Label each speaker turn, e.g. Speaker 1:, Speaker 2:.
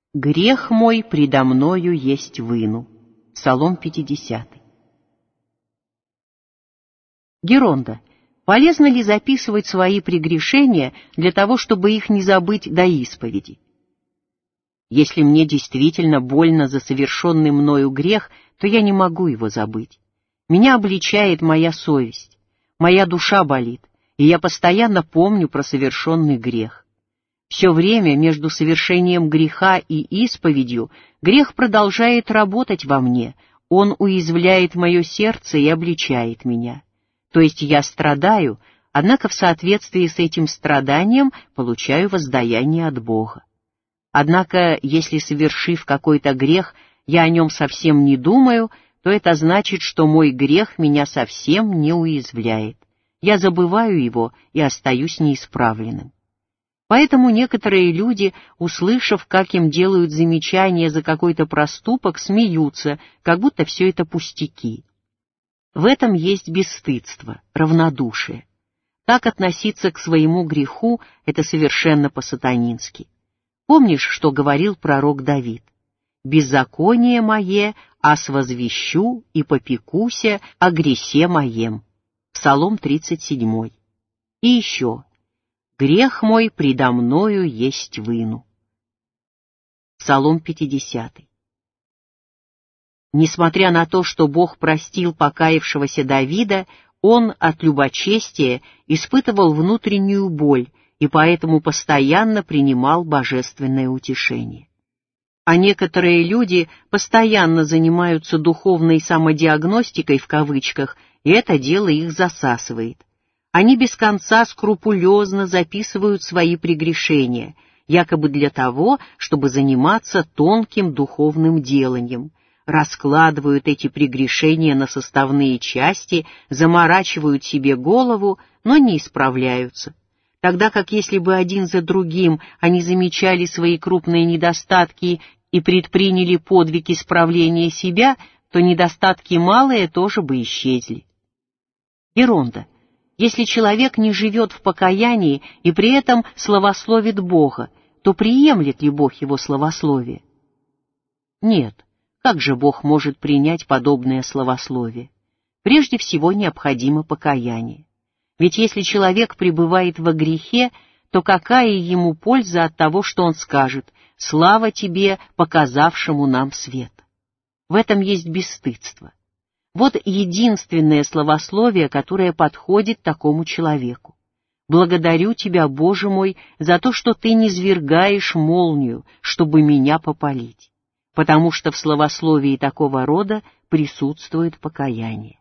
Speaker 1: Грех мой предо мною есть выну. Псалом 50. Геронда. Полезно ли записывать свои прегрешения для того, чтобы их не забыть до исповеди? Если мне действительно больно за совершенный мною грех, то я не могу его забыть. Меня обличает моя совесть, моя душа болит, и я постоянно помню про совершенный грех. Все время между совершением греха и исповедью грех продолжает работать во мне, он уязвляет мое сердце и обличает меня. То есть я страдаю, однако в соответствии с этим страданием получаю воздаяние от Бога. Однако, если, совершив какой-то грех, я о нем совсем не думаю, то это значит, что мой грех меня совсем не уязвляет. Я забываю его и остаюсь неисправленным. Поэтому некоторые люди, услышав, как им делают замечания за какой-то проступок, смеются, как будто все это пустяки. В этом есть бесстыдство, равнодушие. Так относиться к своему греху — это совершенно по-сатанински. Помнишь, что говорил пророк Давид? «Беззаконие мое освозвещу и попекуся о грехе моем». Псалом 37. И еще. «Грех мой предо мною есть выну». Псалом 50. Несмотря на то, что Бог простил покаявшегося Давида, он от любочестия испытывал внутреннюю боль и поэтому постоянно принимал божественное утешение. А некоторые люди постоянно занимаются духовной самодиагностикой в кавычках, и это дело их засасывает. Они без конца скрупулезно записывают свои прегрешения, якобы для того, чтобы заниматься тонким духовным деланием, раскладывают эти прегрешения на составные части, заморачивают себе голову, но не исправляются. Тогда как если бы один за другим они замечали свои крупные недостатки и предприняли подвиг исправления себя, то недостатки малые тоже бы исчезли. Геронда. Если человек не живет в покаянии и при этом славословит Бога, то приемлет ли Бог его славословие? Нет. Как же Бог может принять подобное славословие? Прежде всего необходимо покаяние. Ведь если человек пребывает во грехе, то какая ему польза от того, что он скажет «Слава тебе, показавшему нам свет»? В этом есть бесстыдство. Вот единственное славословие, которое подходит такому человеку. «Благодарю тебя, Боже мой, за то, что ты низвергаешь молнию, чтобы меня попалить», потому что в славословии такого рода присутствует покаяние.